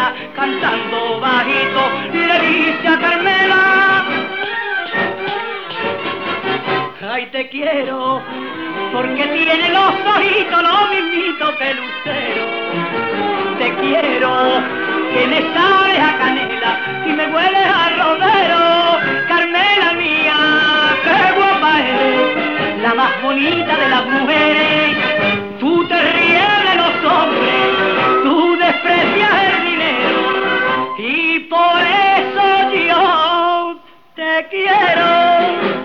canela, cantando bajito, le dice a Carmela: ay, te quiero, porque tiene los ojitos lo mismito que lucero. Te quiero, que me sabes a canela y me hueles a rodero. Carmela mía, qué guapa eres, la más bonita de las mujeres. Tú te ríes de los hombres, tú desprecias el dinero, y por eso yo te quiero.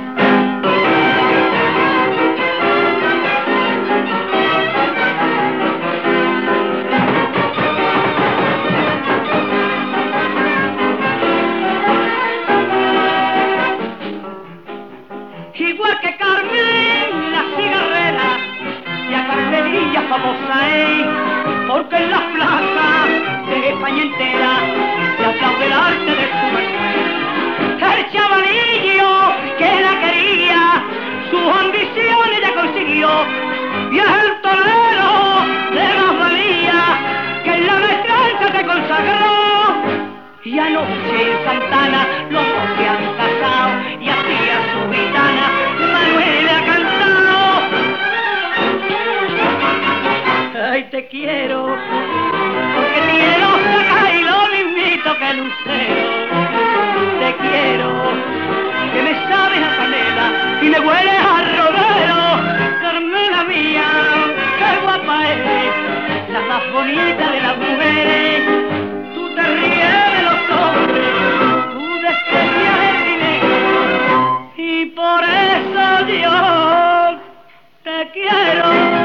Igual que Carmen la cigarrera, y a Carmelilla famosa es, porque en las plazas de España entera se aplaude el arte de su merced. El chavalillo que la quería, sus ambiciones ya consiguió, y es el torero de más valía que en la maestranza se consagró. Y anoche en Santana los dos se han casado, y así a su gitana Manuel ha cantado. Ay, te quiero, porque tiene los sacas y lo mismito que lucero. Te quiero, que me sabes a canela y me hueles a rodero. Carmela mía, qué guapa eres, la más bonita de las mujeres. Tú te ríes de los hombres, tú desprecias el dinero, y por eso yo te quiero.